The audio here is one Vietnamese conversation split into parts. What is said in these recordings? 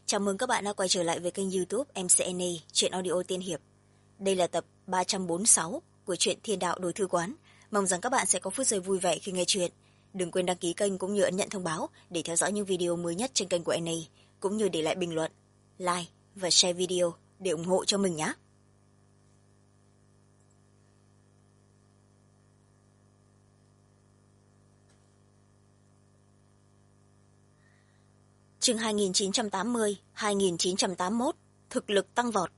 Chào mừng các bạn đã quay trở lại với kênh YouTube MCNA Truyện Audio Tiên Hiệp. Đây là tập 346 của truyện Thiên Đạo Đổi Thư Quán. Mong rằng các bạn sẽ có phút giây vui vẻ khi nghe truyện. Đừng quên đăng ký kênh cũng như ấn nhận thông báo để theo dõi những video mới nhất trên kênh của NA, cũng như để lại bình luận, like và share video để ủng hộ cho mình nhé. Chương 2980-2981, thực lực tăng vọt.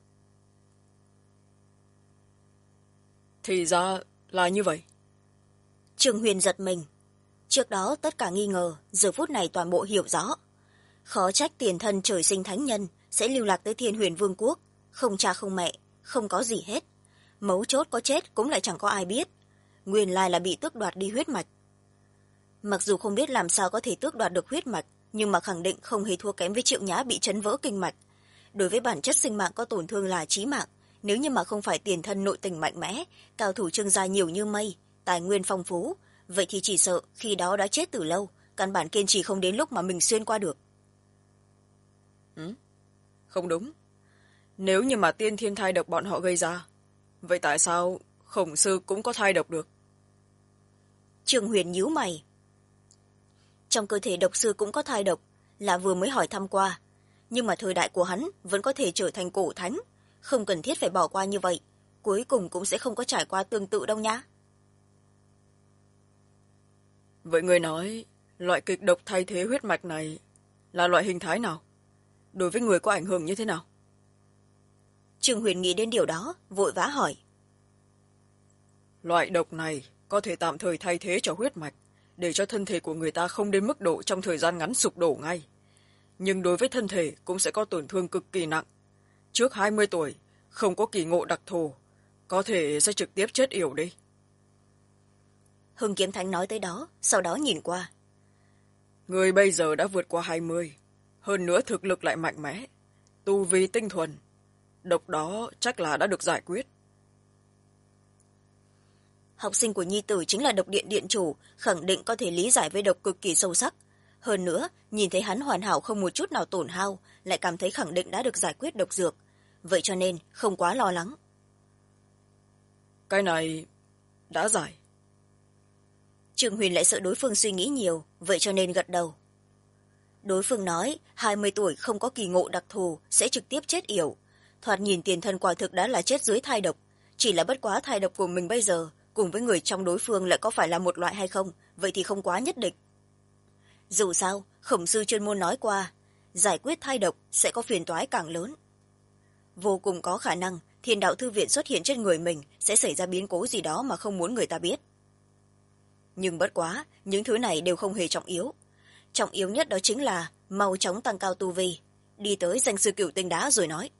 Thì ra là như vậy. Trương Huyền giật mình. Trước đó tất cả nghi ngờ, giờ phút này toàn bộ hiểu rõ. Khó trách tiền thân trời sinh thánh nhân sẽ lưu lạc tới Thiên Huyền Vương quốc, không cha không mẹ, không có gì hết. Mấu chốt có chết cũng lại chẳng có ai biết. Nguyên lai là bị tước đoạt đi huyết mạch. Mặc dù không biết làm sao có thể tước đoạt được huyết mạch, nhưng mà khẳng định không hề thua kém với Triệu Nhã bị chấn vỡ kinh mạch. Đối với bản chất sinh mạng có tổn thương là chí mạng, nếu như mà không phải tiền thân nội tình mạnh mẽ, cao thủ Trương gia nhiều như mây, tài nguyên phong phú, vậy thì chỉ sợ khi đó đã chết từ lâu, căn bản kiên trì không đến lúc mà mình xuyên qua được. Không đúng. Nếu như mà tiên thiên thai độc bọn họ gây ra, vậy tại sao Khổng Sư cũng có thai độc được? Trương Huyền nhíu mày. Trong cơ thể độc sư cũng có thai độc, là vừa mới hỏi thăm qua, nhưng mà thời đại của hắn vẫn có thể trở thành cổ thánh, không cần thiết phải bỏ qua như vậy, cuối cùng cũng sẽ không có trải qua tương tự đâu nhá. Vậy người nói loại kịch độc thay thế huyết mạch này là loại hình thái nào? Đối với người có ảnh hưởng như thế nào? Trương Huyền nghĩ đến điều đó, vội vã hỏi. Loại độc này có thể tạm thời thay thế cho huyết mạch, để cho thân thể của người ta không đến mức độ trong thời gian ngắn sụp đổ ngay. Nhưng đối với thân thể cũng sẽ có tổn thương cực kỳ nặng. Trước 20 tuổi, không có kỳ ngộ đặc thù, có thể sẽ trực tiếp chết yểu đi. Hưng Kiếm Thánh nói tới đó, sau đó nhìn qua. Người bây giờ đã vượt qua 20, hơn nữa thực lực lại mạnh mẽ, tu vi tinh thuần. Độc đó chắc là đã được giải quyết. Học sinh của nhi tử chính là độc điện điện chủ, khẳng định có thể lý giải với độc cực kỳ sâu sắc. Hơn nữa, nhìn thấy hắn hoàn hảo không một chút nào tổn hao, lại cảm thấy khẳng định đã được giải quyết độc dược. Vậy cho nên không quá lo lắng. Cái này đã giải. Trương Huyền lại sợ đối phương suy nghĩ nhiều, vậy cho nên gật đầu. Đối phương nói 20 tuổi không có kỳ ngộ đặc thù sẽ trực tiếp chết yểu. Thoạt nhìn tiền thân quả thực đã là chết dưới thai độc, chỉ là bất quá thai độc của mình bây giờ cùng với người trong đối phương lại có phải là một loại hay không, vậy thì không quá nhất định. Dù sao, Khổng Sư chuyên môn nói qua, giải quyết thai độc sẽ có phiền toái càng lớn. Vô cùng có khả năng Thiên Đạo Thư Viện xuất hiện trên người mình sẽ xảy ra biến cố gì đó mà không muốn người ta biết. Nhưng bất quá, những thứ này đều không hề trọng yếu. Trọng yếu nhất đó chính là mau chóng tăng cao tu vi, đi tới danh sư Cửu Tinh Đá rồi nói.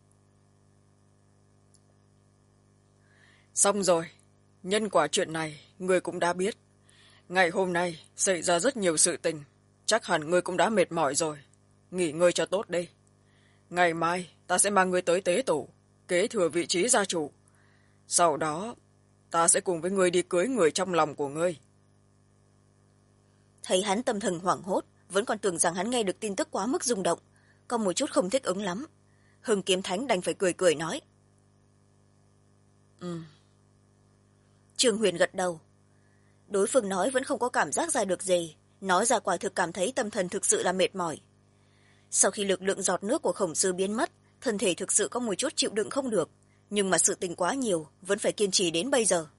Xong rồi, nhân quả chuyện này người cũng đã biết. Ngày hôm nay xảy ra rất nhiều sự tình, chắc hẳn ngươi cũng đã mệt mỏi rồi. Nghỉ ngơi cho tốt đi. Ngày mai ta sẽ mang ngươi tới tế tổ, kế thừa vị trí gia chủ. Sau đó ta sẽ cùng với ngươi đi cưới người trong lòng của ngươi. Thấy hắn tâm thần hoảng hốt, vẫn còn tưởng rằng hắn nghe được tin tức quá mức rung động, có một chút không thích ứng lắm. Hưng Kiếm Thánh đành phải cười cười nói. Trương Huyền gật đầu. Đối phương nói vẫn không có cảm giác ra được gì, nói ra quả thực cảm thấy tâm thần thực sự là mệt mỏi. Sau khi lực lượng giọt nước của Khổng Sư biến mất, thân thể thực sự có một chút chịu đựng không được, nhưng mà sự tình quá nhiều, vẫn phải kiên trì đến bây giờ.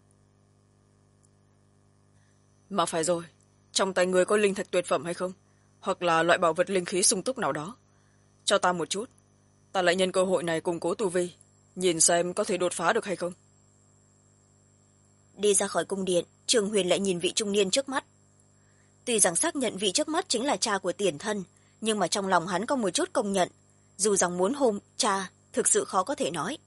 Mà phải rồi, trong tay ngươi có linh thạch tuyệt phẩm hay không? Hoặc là loại bảo vật linh khí sung túc nào đó? Cho ta một chút, ta lại nhân cơ hội này củng cố tu vi, nhìn xem có thể đột phá được hay không. Đi ra khỏi cung điện, Trương Huyền lại nhìn vị trung niên trước mắt. Tuy rằng xác nhận vị trước mắt chính là cha của tiền thân, nhưng mà trong lòng hắn có một chút công nhận, dù rằng muốn hôn cha thực sự khó có thể nói.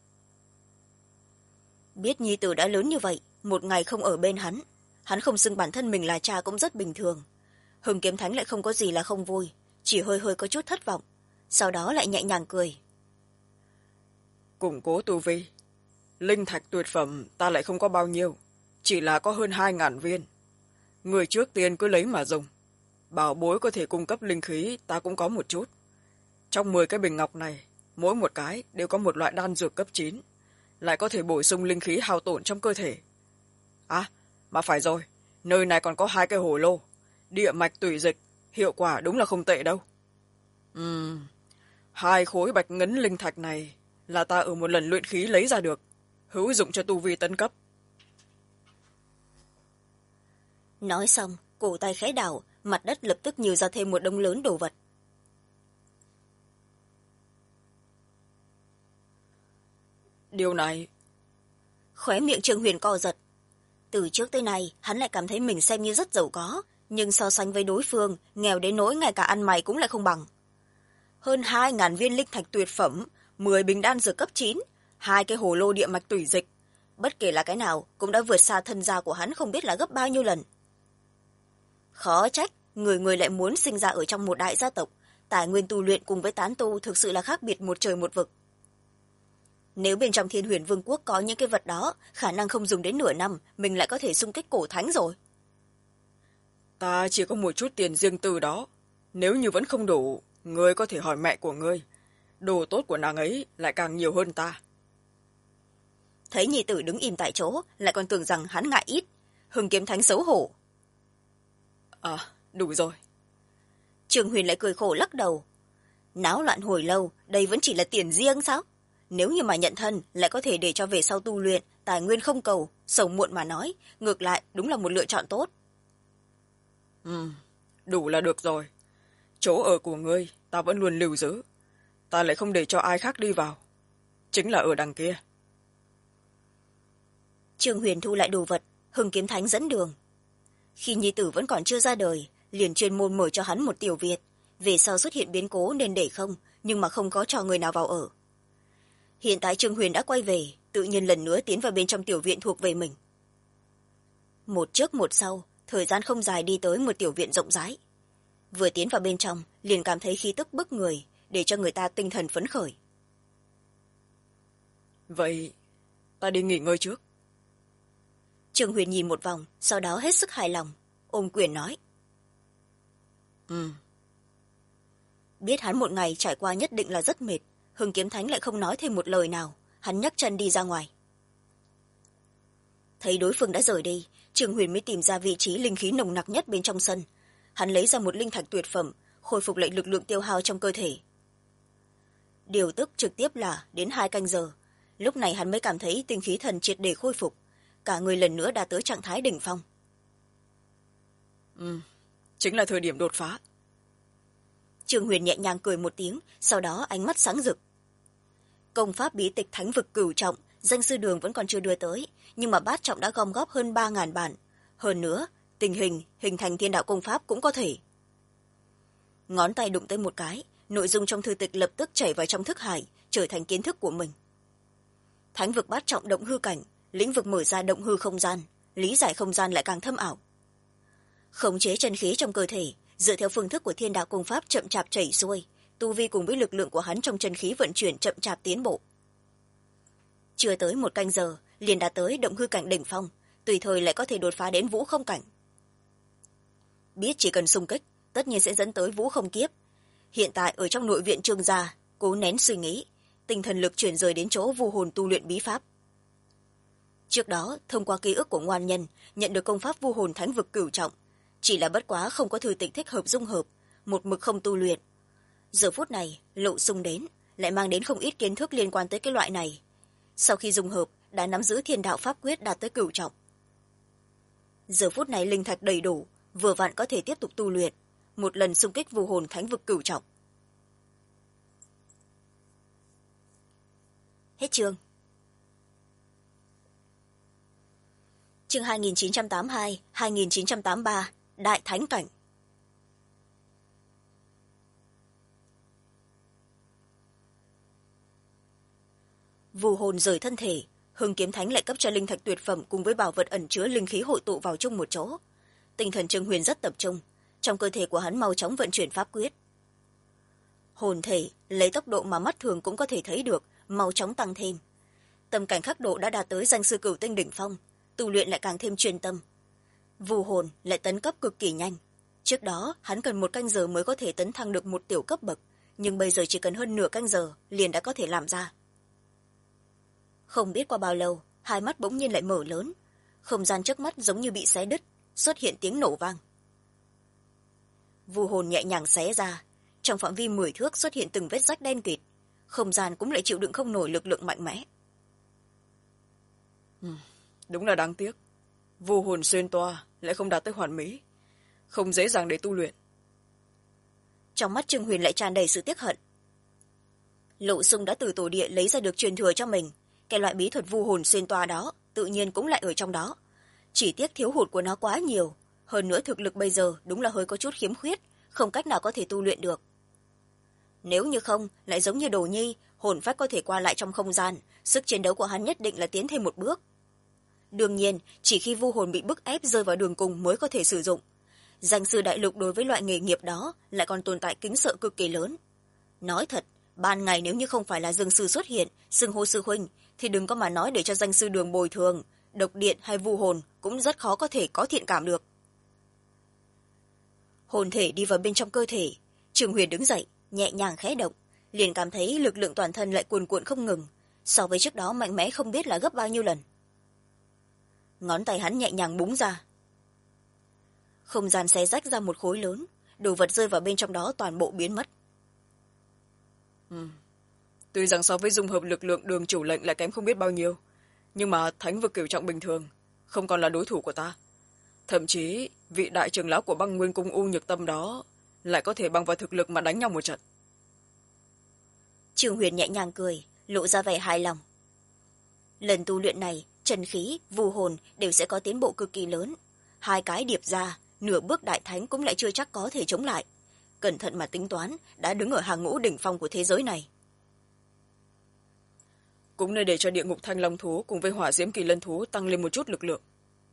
Biết nhi tử đã lớn như vậy, một ngày không ở bên hắn không xưng bản thân mình là cha cũng rất bình thường. Hưng Kiếm Thánh lại không có gì là không vui, chỉ hơi hơi có chút thất vọng, sau đó lại nhẹ nhàng cười. Củng cố tu vi, linh thạch tuyệt phẩm ta lại không có bao nhiêu, chỉ là có hơn 2.000 viên. Người trước tiên cứ lấy mà dùng. Bảo bối có thể cung cấp linh khí ta cũng có một chút. trong 10 cái bình ngọc này, mỗi một cái đều có một loại đan dược cấp 9, lại có thể bổ sung linh khí hao tổn trong cơ thể. À, mà phải rồi, nơi này còn có 2 cái hồ lô, địa mạch tùy dịch, hiệu quả đúng là không tệ đâu. 2 khối bạch ngấn linh thạch này là ta ở một lần luyện khí lấy ra được, hữu dụng cho tu vi tấn cấp. Nói xong, cổ tay khẽ đảo, mặt đất lập tức nhiều ra thêm một đống lớn đồ vật. Điều này... Khóe miệng Trương Huyền co giật. Từ trước tới nay, hắn lại cảm thấy mình xem như rất giàu có, nhưng so sánh với đối phương, nghèo đến nỗi ngay cả ăn mày cũng lại không bằng. Hơn 2.000 viên linh thạch tuyệt phẩm, 10 bình đan dược cấp 9, 2 cái hồ lô địa mạch tùy dịch. Bất kể là cái nào, cũng đã vượt xa thân gia của hắn không biết là gấp bao nhiêu lần. Khó trách, người lại muốn sinh ra ở trong một đại gia tộc, tài nguyên tu luyện cùng với tán tu thực sự là khác biệt một trời một vực. Nếu bên trong Thiên Huyền Vương quốc có những cái vật đó, khả năng không dùng đến nửa năm, mình lại có thể xung kích cổ thánh rồi. Ta chỉ có một chút tiền riêng tư đó. Nếu như vẫn không đủ, ngươi có thể hỏi mẹ của ngươi. Đồ tốt của nàng ấy lại càng nhiều hơn ta. Thấy nhi tử đứng im tại chỗ, lại còn tưởng rằng hắn ngại ít. Hưng Kiếm Thánh xấu hổ. À, đủ rồi. Trường Huyền lại cười khổ lắc đầu. Náo loạn hồi lâu, đây vẫn chỉ là tiền riêng sao? Nếu như mà nhận thân, lại có thể để cho về sau tu luyện, tài nguyên không cầu, sầu muộn mà nói, ngược lại đúng là một lựa chọn tốt. Đủ là được rồi. Chỗ ở của ngươi, ta vẫn luôn lưu giữ. Ta lại không để cho ai khác đi vào. Chính là ở đằng kia. Trương Huyền thu lại đồ vật, Hưng Kiếm Thánh dẫn đường. Khi nhi tử vẫn còn chưa ra đời, liền chuyên môn mở cho hắn một tiểu viện. Về sau xuất hiện biến cố nên để không, nhưng mà không có cho người nào vào ở. Hiện tại Trương Huyền đã quay về, tự nhiên lần nữa tiến vào bên trong tiểu viện thuộc về mình. Một trước một sau, thời gian không dài đi tới một tiểu viện rộng rãi. Vừa tiến vào bên trong, liền cảm thấy khí tức bức người, để cho người ta tinh thần phấn khởi. Vậy, ta đi nghỉ ngơi trước. Trương Huyền nhìn một vòng, sau đó hết sức hài lòng, ôm quyền nói. Biết hắn một ngày trải qua nhất định là rất mệt, Hưng Kiếm Thánh lại không nói thêm một lời nào, hắn nhấc chân đi ra ngoài. Thấy đối phương đã rời đi, Trương Huyền mới tìm ra vị trí linh khí nồng nặc nhất bên trong sân. Hắn lấy ra một linh thạch tuyệt phẩm, khôi phục lại lực lượng tiêu hao trong cơ thể. Điều tức trực tiếp là đến 2 canh giờ. Lúc này hắn mới cảm thấy tinh khí thần triệt để khôi phục, cả người lần nữa đã tới trạng thái đỉnh phong. Chính là thời điểm đột phá. Trương Huyền nhẹ nhàng cười một tiếng, sau đó ánh mắt sáng rực. Công pháp bí tịch thánh vực cửu trọng, danh sư đường vẫn còn chưa đưa tới, nhưng mà bát trọng đã gom góp hơn 3.000 bản. Hơn nữa, tình hình thành thiên đạo công pháp cũng có thể. Ngón tay đụng tới một cái, nội dung trong thư tịch lập tức chảy vào trong thức hải, trở thành kiến thức của mình. Thánh vực bát trọng động hư cảnh, lĩnh vực mở ra động hư không gian, lý giải không gian lại càng thâm ảo. Khống chế chân khí trong cơ thể, dựa theo phương thức của thiên đạo công pháp chậm chạp chảy xuôi, tu vi cùng với lực lượng của hắn trong chân khí vận chuyển chậm chạp tiến bộ. Chưa tới 1 canh giờ, liền đã tới động hư cảnh đỉnh phong, tùy thời lại có thể đột phá đến vũ không cảnh. Biết chỉ cần xung kích, tất nhiên sẽ dẫn tới vũ không kiếp. Hiện tại ở trong nội viện Trương gia, cố nén suy nghĩ, tinh thần lực chuyển rời đến chỗ vu hồn tu luyện bí pháp. Trước đó, thông qua ký ức của ngoan nhân, nhận được công pháp vu hồn thánh vực cửu trọng, chỉ là bất quá không có thư tịch thích hợp dung hợp, một mực không tu luyện. Giờ phút này, lộ sung đến, lại mang đến không ít kiến thức liên quan tới cái loại này. Sau khi dung hợp, đã nắm giữ thiên đạo pháp quyết đạt tới cửu trọng. Giờ phút này linh thạch đầy đủ, vừa vặn có thể tiếp tục tu luyện, một lần xung kích vu hồn thánh vực cửu trọng. Hết chương. Chương 2982, 2983, Đại Thánh Cảnh. Vu hồn rời thân thể, Hưng Kiếm Thánh lại cấp cho linh thạch tuyệt phẩm cùng với bảo vật ẩn chứa linh khí hội tụ vào chung một chỗ. Tinh thần Trương Huyền rất tập trung, trong cơ thể của hắn mau chóng vận chuyển pháp quyết. Hồn thể lấy tốc độ mà mắt thường cũng có thể thấy được, mau chóng tăng thêm. Tâm cảnh khắc độ đã đạt tới danh sư cửu tinh đỉnh phong, tu luyện lại càng thêm chuyên tâm. Vu hồn lại tấn cấp cực kỳ nhanh. Trước đó hắn cần 1 canh giờ mới có thể tấn thăng được một tiểu cấp bậc, nhưng bây giờ chỉ cần hơn nửa canh giờ liền đã có thể làm ra. Không biết qua bao lâu, hai mắt bỗng nhiên lại mở lớn, không gian trước mắt giống như bị xé đứt, xuất hiện tiếng nổ vang. Vu hồn nhẹ nhàng xé ra, trong phạm vi 10 thước xuất hiện từng vết rách đen kịt, không gian cũng lại chịu đựng không nổi lực lượng mạnh mẽ. Đúng là đáng tiếc, vu hồn xuyên toa lại không đạt tới hoàn mỹ, không dễ dàng để tu luyện. Trong mắt Trương Huyền lại tràn đầy sự tiếc hận. Lộ Sung đã từ tổ địa lấy ra được truyền thừa cho mình, cái loại bí thuật vu hồn xuyên toa đó tự nhiên cũng lại ở trong đó, chỉ tiếc thiếu hụt của nó quá nhiều, hơn nữa thực lực bây giờ đúng là hơi có chút khiếm khuyết, không cách nào có thể tu luyện được. Nếu như không, lại giống như Đồ Nhi, hồn phách có thể qua lại trong không gian, sức chiến đấu của hắn nhất định là tiến thêm một bước. Đương nhiên, chỉ khi vu hồn bị bức ép rơi vào đường cùng mới có thể sử dụng. Danh sư đại lục đối với loại nghề nghiệp đó lại còn tồn tại kính sợ cực kỳ lớn. Nói thật, ban ngày nếu như không phải là Dương sư xuất hiện, xưng hô sư huynh, thì đừng có mà nói để cho danh sư Đường bồi thường, độc điện hay vu hồn cũng rất khó có thể có thiện cảm được. Hồn thể đi vào bên trong cơ thể, Trường Huyền đứng dậy, nhẹ nhàng khẽ động, liền cảm thấy lực lượng toàn thân lại cuồn cuộn không ngừng, so với trước đó mạnh mẽ không biết là gấp bao nhiêu lần. Ngón tay hắn nhẹ nhàng búng ra, không gian xé rách ra một khối lớn, đồ vật rơi vào bên trong đó toàn bộ biến mất. Tuy rằng so với dung hợp lực lượng Đường chủ lệnh lại kém không biết bao nhiêu, nhưng mà thánh vực cửu trọng bình thường không còn là đối thủ của ta. Thậm chí vị đại trưởng lão của Băng Nguyên cung U Nhược Tâm đó lại có thể bằng vào thực lực mà đánh nhau một trận. Trường Huyền nhẹ nhàng cười, lộ ra vẻ hài lòng. Lần tu luyện này, trần khí, vu hồn đều sẽ có tiến bộ cực kỳ lớn. Hai cái điệp ra, nửa bước đại thánh cũng lại chưa chắc có thể chống lại. Cẩn thận mà tính toán, đã đứng ở hàng ngũ đỉnh phong của thế giới này. Cũng nên để cho địa ngục thanh long thú cùng với hỏa diễm kỳ lân thú tăng lên một chút lực lượng.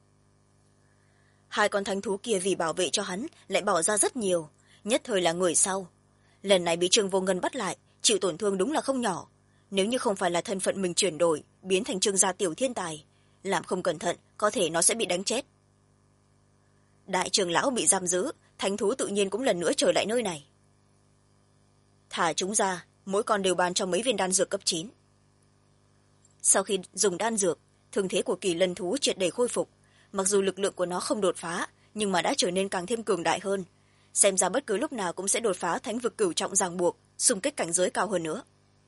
Hai con thánh thú kia vì bảo vệ cho hắn lại bỏ ra rất nhiều, nhất thời là người sau. Lần này bị Trương Vô Ngân bắt lại, chịu tổn thương đúng là không nhỏ. Nếu như không phải là thân phận mình chuyển đổi, biến thành Trương gia tiểu thiên tài, làm không cẩn thận có thể nó sẽ bị đánh chết. Đại trưởng lão bị giam giữ, thánh thú tự nhiên cũng lần nữa trở lại nơi này. Thả chúng ra, mỗi con đều ban cho mấy viên đan dược cấp 9. Sau khi dùng đan dược, thương thế của kỳ lân thú triệt để khôi phục. Mặc dù lực lượng của nó không đột phá, nhưng mà đã trở nên càng thêm cường đại hơn. Xem ra bất cứ lúc nào cũng sẽ đột phá thánh vực cửu trọng ràng buộc, xung kích cảnh giới cao hơn nữa.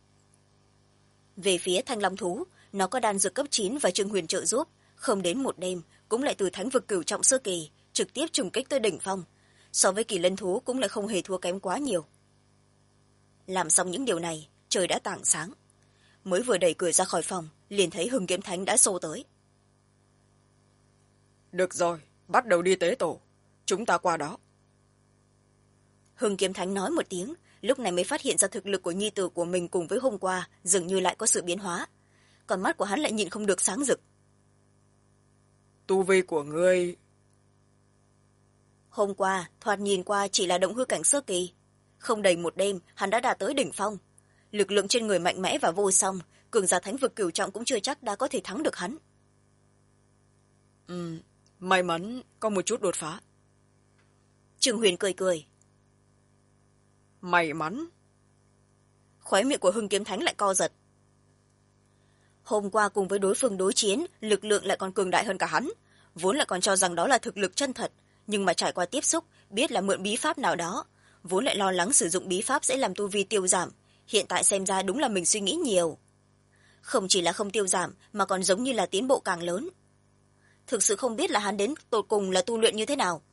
Về phía thanh long thú, nó có đan dược cấp 9 và Trương Huyền trợ giúp, không đến một đêm cũng lại từ thánh vực cửu trọng sơ kỳ trực tiếp trùng kích tới đỉnh phong. So với kỳ lân thú cũng lại không hề thua kém quá nhiều. Làm xong những điều này, trời đã tảng sáng. Mới vừa đẩy cửa ra khỏi phòng, liền thấy Hưng Kiếm Thánh đã xô tới. Được rồi, bắt đầu đi tế tổ, chúng ta qua đó. Hưng Kiếm Thánh nói một tiếng, lúc này mới phát hiện ra thực lực của nhi tử của mình cùng với hôm qua dường như lại có sự biến hóa. Còn mắt của hắn lại nhìn không được sáng rực. Tu vi của ngươi... Hôm qua, thoạt nhìn qua chỉ là động hư cảnh sơ kỳ. Không đầy một đêm, hắn đã đạt tới đỉnh phong. Lực lượng trên người mạnh mẽ và vô song, cường giả thánh vực cửu trọng cũng chưa chắc đã có thể thắng được hắn. May mắn có một chút đột phá. Trương Huyền cười cười. May mắn? Khóe miệng của Hưng Kiếm Thánh lại co giật. Hôm qua cùng với đối phương đối chiến, lực lượng lại còn cường đại hơn cả hắn. Vốn lại còn cho rằng đó là thực lực chân thật, nhưng mà trải qua tiếp xúc, biết là mượn bí pháp nào đó. Vốn lại lo lắng sử dụng bí pháp sẽ làm tu vi tiêu giảm. Hiện tại xem ra đúng là mình suy nghĩ nhiều. Không chỉ là không tiêu giảm, mà còn giống như là tiến bộ càng lớn. Thực sự không biết là hắn đến tột cùng là tu luyện như thế nào.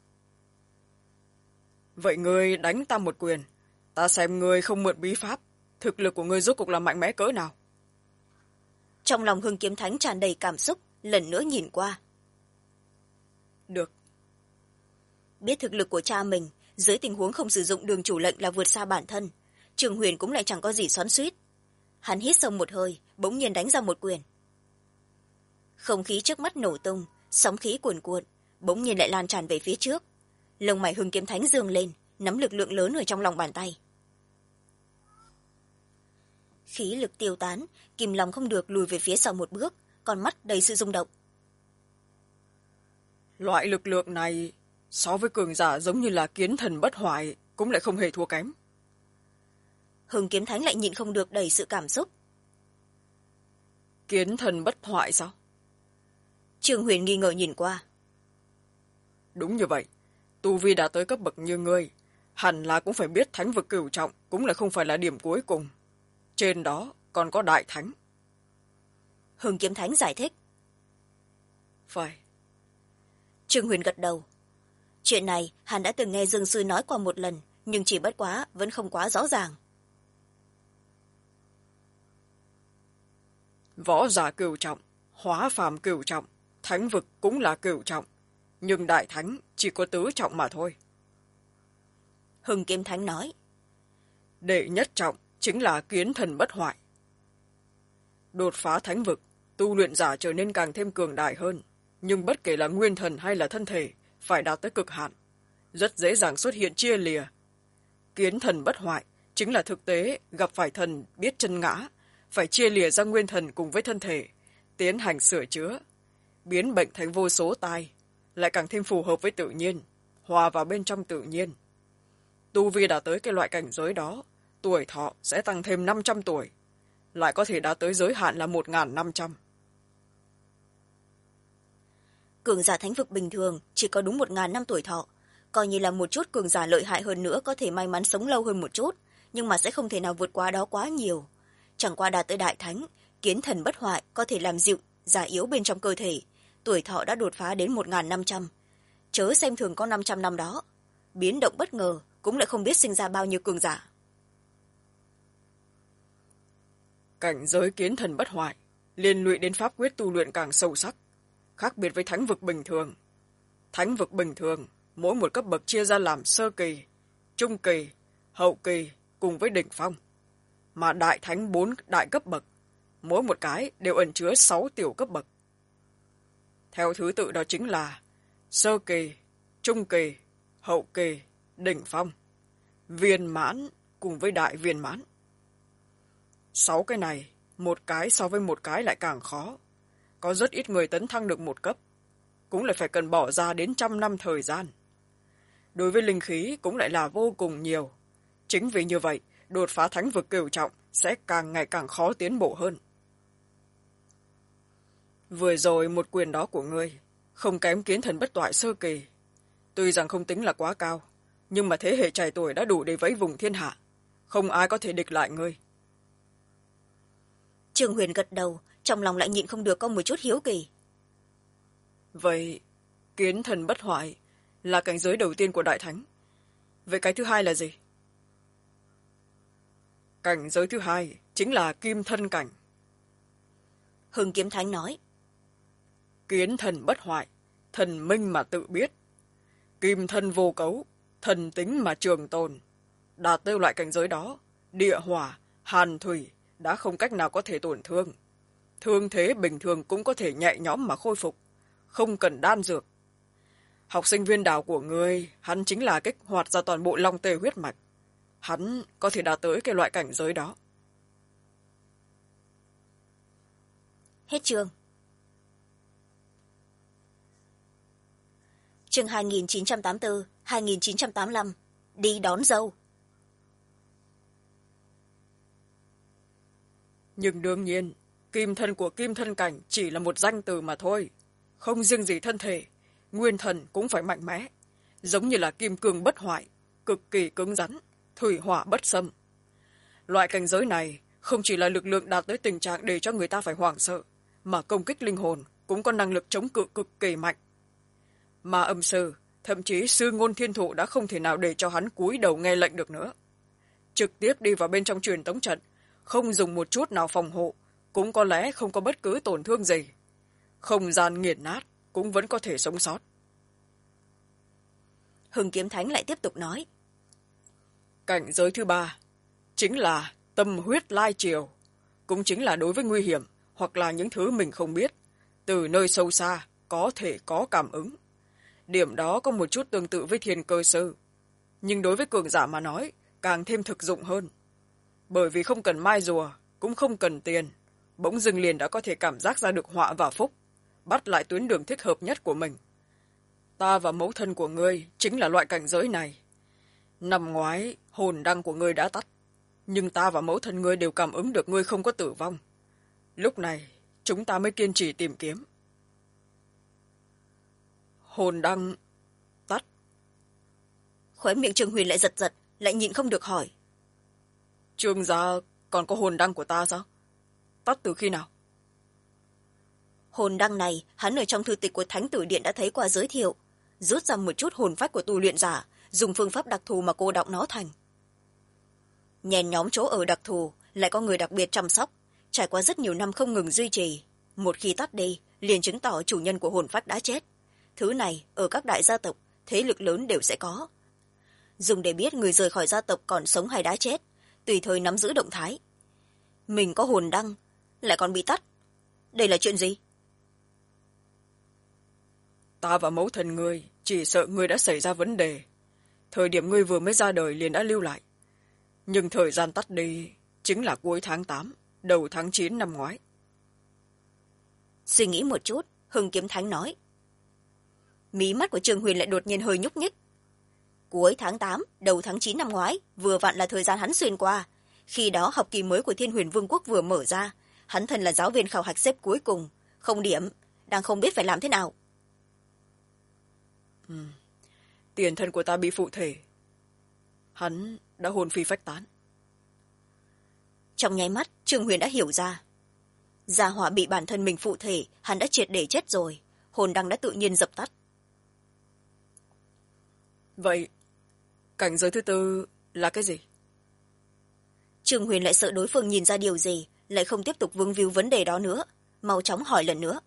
Vậy ngươi đánh ta một quyền, ta xem ngươi không mượn bí pháp, thực lực của ngươi rốt cuộc là mạnh mẽ cỡ nào. Trong lòng Hưng Kiếm Thánh tràn đầy cảm xúc, lần nữa nhìn qua. Được. Biết thực lực của cha mình, dưới tình huống không sử dụng Đường chủ lệnh là vượt xa bản thân, Trường Huyền cũng lại chẳng có gì xoắn xuýt. Hắn hít sâu một hơi, bỗng nhiên đánh ra một quyền. Không khí trước mắt nổ tung, sóng khí cuồn cuộn, bỗng nhiên lại lan tràn về phía trước. Lông mày Hưng Kiếm Thánh dương lên, nắm lực lượng lớn ở trong lòng bàn tay. Khí lực tiêu tán, kìm lòng không được lùi về phía sau một bước, con mắt đầy sự rung động. Loại lực lượng này so với cường giả giống như là kiến thần bất hoại cũng lại không hề thua kém. Hưng Kiếm Thánh lại nhịn không được đầy sự cảm xúc. Kiến thần bất hoại sao? Trương Huyền nghi ngờ nhìn qua. Đúng như vậy. Tu vi đã tới cấp bậc như ngươi, hẳn là cũng phải biết thánh vực cửu trọng cũng là không phải là điểm cuối cùng. Trên đó còn có đại thánh. Hưng Kiếm Thánh giải thích. Phải. Trương Huyền gật đầu. Chuyện này hắn đã từng nghe Dương Sư nói qua một lần, nhưng chỉ bất quá vẫn không quá rõ ràng. Võ giả cửu trọng, hóa phàm cửu trọng, thánh vực cũng là cửu trọng, nhưng đại thánh chỉ có tứ trọng mà thôi. Hưng Kiếm Thánh nói. Đệ nhất trọng chính là kiến thần bất hoại. Đột phá thánh vực, tu luyện giả trở nên càng thêm cường đại hơn, nhưng bất kể là nguyên thần hay là thân thể, phải đạt tới cực hạn, rất dễ dàng xuất hiện chia lìa. Kiến thần bất hoại chính là thực tế gặp phải thần biết chân ngã, phải chia lìa ra nguyên thần cùng với thân thể, tiến hành sửa chữa, biến bệnh thành vô số tai, lại càng thêm phù hợp với tự nhiên, hòa vào bên trong tự nhiên. Tu vi đã tới cái loại cảnh giới đó, tuổi thọ sẽ tăng thêm 500 tuổi, lại có thể đạt tới giới hạn là 1.500. Cường giả thánh vực bình thường chỉ có đúng 1.000 năm tuổi thọ, coi như là một chút cường giả lợi hại hơn nữa có thể may mắn sống lâu hơn một chút, nhưng mà sẽ không thể nào vượt qua đó quá nhiều. Chẳng qua đạt tới đại thánh, kiến thần bất hoại có thể làm dịu già yếu bên trong cơ thể, tuổi thọ đã đột phá đến 1.500. Chớ xem thường có 500 năm đó, biến động bất ngờ cũng lại không biết sinh ra bao nhiêu cường giả. Cảnh giới kiến thần bất hoại liên lụy đến pháp quyết tu luyện càng sâu sắc, khác biệt với thánh vực bình thường. Thánh vực bình thường mỗi một cấp bậc chia ra làm sơ kỳ, trung kỳ, hậu kỳ cùng với đỉnh phong, mà đại thánh 4 đại cấp bậc, mỗi một cái đều ẩn chứa 6 tiểu cấp bậc. Theo thứ tự đó chính là sơ kỳ, trung kỳ, hậu kỳ, đỉnh phong, viên mãn cùng với đại viên mãn. 6 cái này, một cái so với một cái lại càng khó. Có rất ít người tấn thăng được một cấp, cũng lại phải cần bỏ ra đến 100 năm thời gian. Đối với linh khí cũng lại là vô cùng nhiều. Chính vì như vậy, đột phá thánh vực cửu trọng sẽ càng ngày càng khó tiến bộ hơn. Vừa rồi một quyền đó của ngươi, không kém kiến thần bất toại sơ kỳ. Tuy rằng không tính là quá cao, nhưng mà thế hệ trẻ tuổi đã đủ để vẫy vùng thiên hạ. Không ai có thể địch lại ngươi. Trương Huyền gật đầu, trong lòng lại nhịn không được có một chút hiếu kỳ. Vậy, kiến thần bất hoại là cảnh giới đầu tiên của đại thánh. Vậy cái thứ hai là gì? Cảnh giới thứ hai chính là kim thân cảnh. Hưng Kiếm Thánh nói. Kiến thần bất hoại, thần minh mà tự biết. Kim thân vô cấu, thần tính mà trường tồn. Đạt tới loại cảnh giới đó, địa hỏa, hàn thủy đã không cách nào có thể tổn thương. Thương thế bình thường cũng có thể nhẹ nhõm mà khôi phục, không cần đan dược. Học sinh viên đào của ngươi, hắn chính là kích hoạt ra toàn bộ long tê huyết mạch. Hắn có thể đạt tới cái loại cảnh giới đó. Hết chương. Chương 2984, 2985. Đi đón dâu. Nhưng đương nhiên, kim thân của kim thân cảnh chỉ là một danh từ mà thôi. Không riêng gì thân thể, nguyên thần cũng phải mạnh mẽ. Giống như là kim cương bất hoại, cực kỳ cứng rắn, thủy hỏa bất xâm. Loại cảnh giới này không chỉ là lực lượng đạt tới tình trạng để cho người ta phải hoảng sợ, mà công kích linh hồn cũng có năng lực chống cự cực kỳ mạnh. Mà âm sư, thậm chí sư ngôn thiên thụ đã không thể nào để cho hắn cúi đầu nghe lệnh được nữa. Trực tiếp đi vào bên trong truyền tống trận, không dùng một chút nào phòng hộ, cũng có lẽ không có bất cứ tổn thương gì. Không gian nghiền nát, cũng vẫn có thể sống sót. Hưng Kiếm Thánh lại tiếp tục nói. Cảnh giới thứ ba chính là tâm huyết lai triều, cũng chính là đối với nguy hiểm hoặc là những thứ mình không biết, từ nơi sâu xa có thể có cảm ứng. Điểm đó có một chút tương tự với thiên cơ sư, nhưng đối với cường giả mà nói càng thêm thực dụng hơn. Bởi vì không cần mai rùa, cũng không cần tiền, bỗng dưng liền đã có thể cảm giác ra được họa và phúc, bắt lại tuyến đường thích hợp nhất của mình. Ta và mẫu thân của ngươi chính là loại cảnh giới này. Năm ngoái, hồn đăng của ngươi đã tắt. nhưng ta và mẫu thân ngươi đều cảm ứng được ngươi không có tử vong. Lúc này chúng ta mới kiên trì tìm kiếm. Hồn đăng tắt. Khóe miệng Trương Huyền lại giật giật, lại nhịn không được hỏi. Trương gia còn có hồn đăng của ta sao? Tắt từ khi nào? Hồn đăng này hắn ở trong thư tịch của Thánh Tử Điện đã thấy qua giới thiệu, rút ra một chút hồn phách của tu luyện giả, dùng phương pháp đặc thù mà cô đọng nó thành. Nhèn nhóm chỗ ở đặc thù, lại có người đặc biệt chăm sóc, trải qua rất nhiều năm không ngừng duy trì. Một khi tắt đi, liền chứng tỏ chủ nhân của hồn phách đã chết. Thứ này ở các đại gia tộc, thế lực lớn đều sẽ có. Dùng để biết người rời khỏi gia tộc còn sống hay đã chết, tùy thời nắm giữ động thái. Mình có hồn đăng, lại còn bị tắt. Đây là chuyện gì? Ta và mẫu thân ngươi chỉ sợ ngươi đã xảy ra vấn đề. Thời điểm ngươi vừa mới ra đời liền đã lưu lại. Nhưng thời gian tắt đi chính là cuối tháng 8, đầu tháng 9 năm ngoái. Suy nghĩ một chút, Hưng Kiếm Thánh nói. Mí mắt của Trương Huyền lại đột nhiên hơi nhúc nhích. Cuối tháng 8, đầu tháng 9 năm ngoái, vừa vặn là thời gian hắn xuyên qua. Khi đó học kỳ mới của Thiên Huyền Vương quốc vừa mở ra, hắn thân là giáo viên khảo hạch xếp cuối cùng, không điểm, đang không biết phải làm thế nào. Tiền thân của ta bị phụ thể. Hắn đã hồn phi phách tán. Trong nháy mắt, Trương Huyền đã hiểu ra. Gia hỏa bị bản thân mình phụ thể, hắn đã triệt để chết rồi, hồn đăng đã tự nhiên dập tắt. Vậy, cảnh giới thứ tư là cái gì? Trương Huyền lại sợ đối phương nhìn ra điều gì, lại không tiếp tục vướng víu vấn đề đó nữa, mau chóng hỏi lần nữa.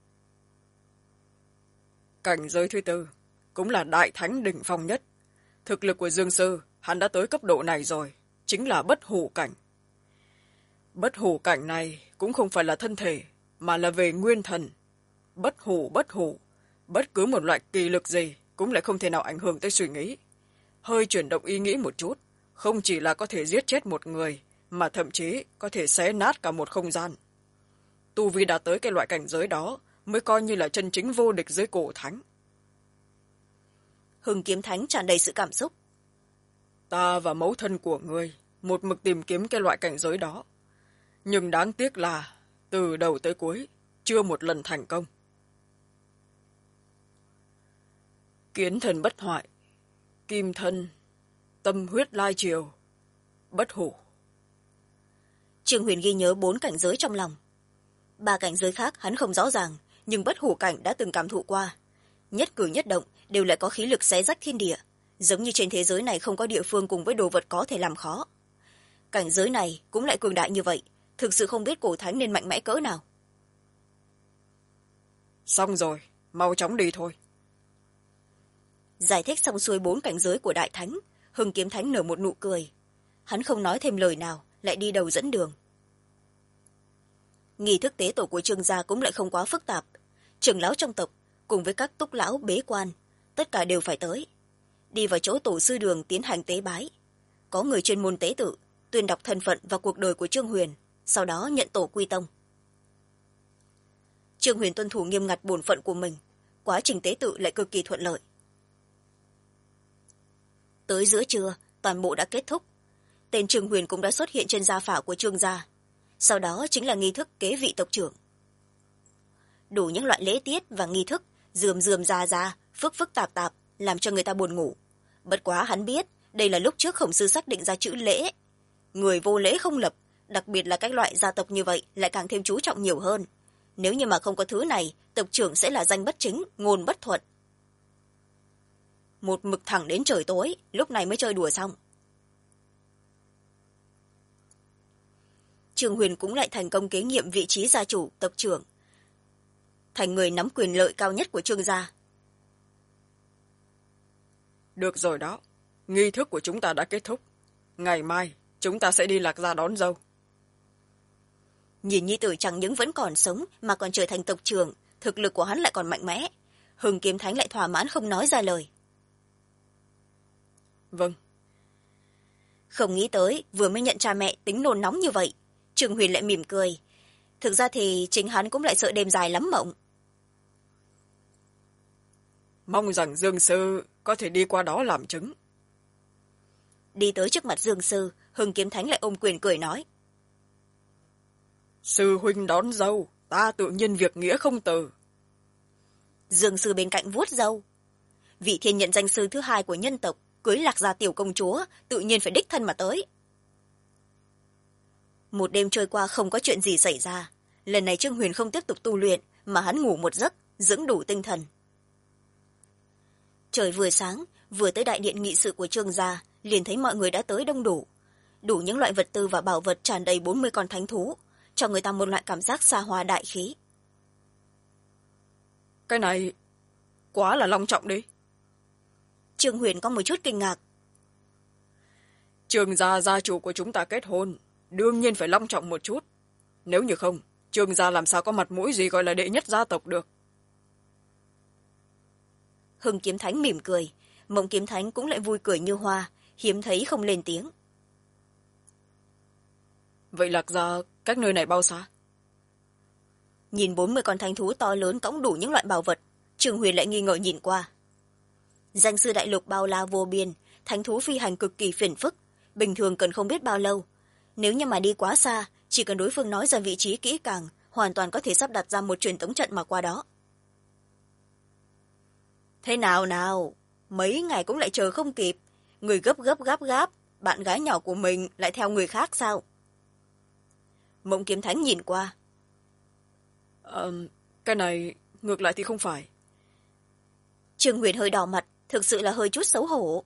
Cảnh giới thứ tư cũng là đại thánh đỉnh phong nhất. Thực lực của Dương Sư, hắn đã tới cấp độ này rồi, chính là bất hủ cảnh. Bất hủ cảnh này cũng không phải là thân thể, mà là về nguyên thần. Bất hủ, bất cứ một loại kỳ lực gì cũng lại không thể nào ảnh hưởng tới suy nghĩ. Hơi chuyển động ý nghĩ một chút, không chỉ là có thể giết chết một người, mà thậm chí có thể xé nát cả một không gian. Tu vi đã tới cái loại cảnh giới đó mới coi như là chân chính vô địch dưới cổ thánh. Hưng Kiếm Thánh tràn đầy sự cảm xúc. Ta và mẫu thân của ngươi một mực tìm kiếm cái loại cảnh giới đó. Nhưng đáng tiếc là từ đầu tới cuối chưa một lần thành công. Kiến thần bất hoại, kim thân, tâm huyết lai triều, bất hủ. Trương Huyền ghi nhớ 4 cảnh giới trong lòng. 3 cảnh giới khác hắn không rõ ràng, nhưng bất hủ cảnh đã từng cảm thụ qua. Nhất cử nhất động đều lại có khí lực xé rách thiên địa, giống như trên thế giới này không có địa phương cùng với đồ vật có thể làm khó. Cảnh giới này cũng lại cường đại như vậy, thực sự không biết cổ thánh nên mạnh mẽ cỡ nào. Xong rồi, mau chóng đi thôi. Giải thích xong xuôi 4 cảnh giới của đại thánh, Hưng Kiếm Thánh nở một nụ cười. Hắn không nói thêm lời nào, lại đi đầu dẫn đường. Nghi thức tế tổ của Trương gia cũng lại không quá phức tạp. Trưởng lão trong tộc cùng với các túc lão bế quan, tất cả đều phải tới. Đi vào chỗ tổ sư đường tiến hành tế bái. Có người chuyên môn tế tự, tuyên đọc thân phận và cuộc đời của Trương Huyền, sau đó nhận tổ quy tông. Trương Huyền tuân thủ nghiêm ngặt bổn phận của mình, quá trình tế tự lại cực kỳ thuận lợi. Tới giữa trưa, toàn bộ đã kết thúc. Tên Trương Huyền cũng đã xuất hiện trên gia phả của Trương gia. Sau đó chính là nghi thức kế vị tộc trưởng. Đủ những loại lễ tiết và nghi thức rườm rườm ra, phức tạp, làm cho người ta buồn ngủ. Bất quá hắn biết, đây là lúc trước Khổng Sư xác định ra chữ lễ. Người vô lễ không lập, đặc biệt là các loại gia tộc như vậy lại càng thêm chú trọng nhiều hơn. Nếu như mà không có thứ này, tộc trưởng sẽ là danh bất chính, ngôn bất thuận. Một mực thẳng đến trời tối, lúc này mới chơi đùa xong. Trương Huyền cũng lại thành công kế nhiệm vị trí gia chủ, tộc trưởng. Thành người nắm quyền lợi cao nhất của Trương gia. Được rồi đó, nghi thức của chúng ta đã kết thúc. Ngày mai, chúng ta sẽ đi Lạc Gia đón dâu. Nhìn nhi tử chẳng những vẫn còn sống mà còn trở thành tộc trưởng, thực lực của hắn lại còn mạnh mẽ. Hưng Kiếm Thánh lại thỏa mãn không nói ra lời. Vâng. Không nghĩ tới, vừa mới nhận cha mẹ tính nôn nóng như vậy. Trương Huyền lại mỉm cười. Thực ra thì chính hắn cũng lại sợ đêm dài lắm mộng. Mong rằng Dương Sư có thể đi qua đó làm chứng. đi tới trước mặt Dương Sư. Hưng Kiếm Thánh lại ôm quyền cười nói: sư huynh đón dâu, ta tự nhiên việc nghĩa không từ. Dương Sư bên cạnh vuốt râu. Vị thiên nhận danh sư thứ hai của nhân tộc cưới Lạc Gia tiểu công chúa, tự nhiên phải đích thân mà tới. Một đêm trôi qua không có chuyện gì xảy ra. Lần này Trương Huyền không tiếp tục tu luyện, mà hắn ngủ một giấc, dưỡng đủ tinh thần. Trời vừa sáng, vừa tới đại điện nghị sự của Trương gia, liền thấy mọi người đã tới đông đủ. Đủ những loại vật tư và bảo vật tràn đầy 40 con thánh thú, cho người ta một loại cảm giác xa hoa đại khí. Cái này quá là long trọng đi. Trương Huyền có một chút kinh ngạc. Trương gia gia chủ của chúng ta kết hôn, đương nhiên phải long trọng một chút. Nếu như không, Trương gia làm sao có mặt mũi gì gọi là đệ nhất gia tộc được. Hưng Kiếm Thánh mỉm cười, Mộng Kiếm Thánh cũng lại vui cười như hoa, hiếm thấy không lên tiếng. Vậy Lạc Gia cách nơi này bao xa? Nhìn 40 con thánh thú to lớn cõng đủ những loại bảo vật, Trương Huyền lại nghi ngờ nhìn qua. Danh sư đại lục bao la vô biên, thánh thú phi hành cực kỳ phiền phức, bình thường cần không biết bao lâu. Nếu như mà đi quá xa, chỉ cần đối phương nói ra vị trí kỹ càng, hoàn toàn có thể sắp đặt ra một truyền tống trận mà qua đó. Thế nào nào, mấy ngày cũng lại chờ không kịp, người gấp, bạn gái nhỏ của mình lại theo người khác sao? Mộng Kiếm Thánh nhìn qua. Cái này ngược lại thì không phải. Trương Huyền hơi đỏ mặt, thực sự là hơi chút xấu hổ.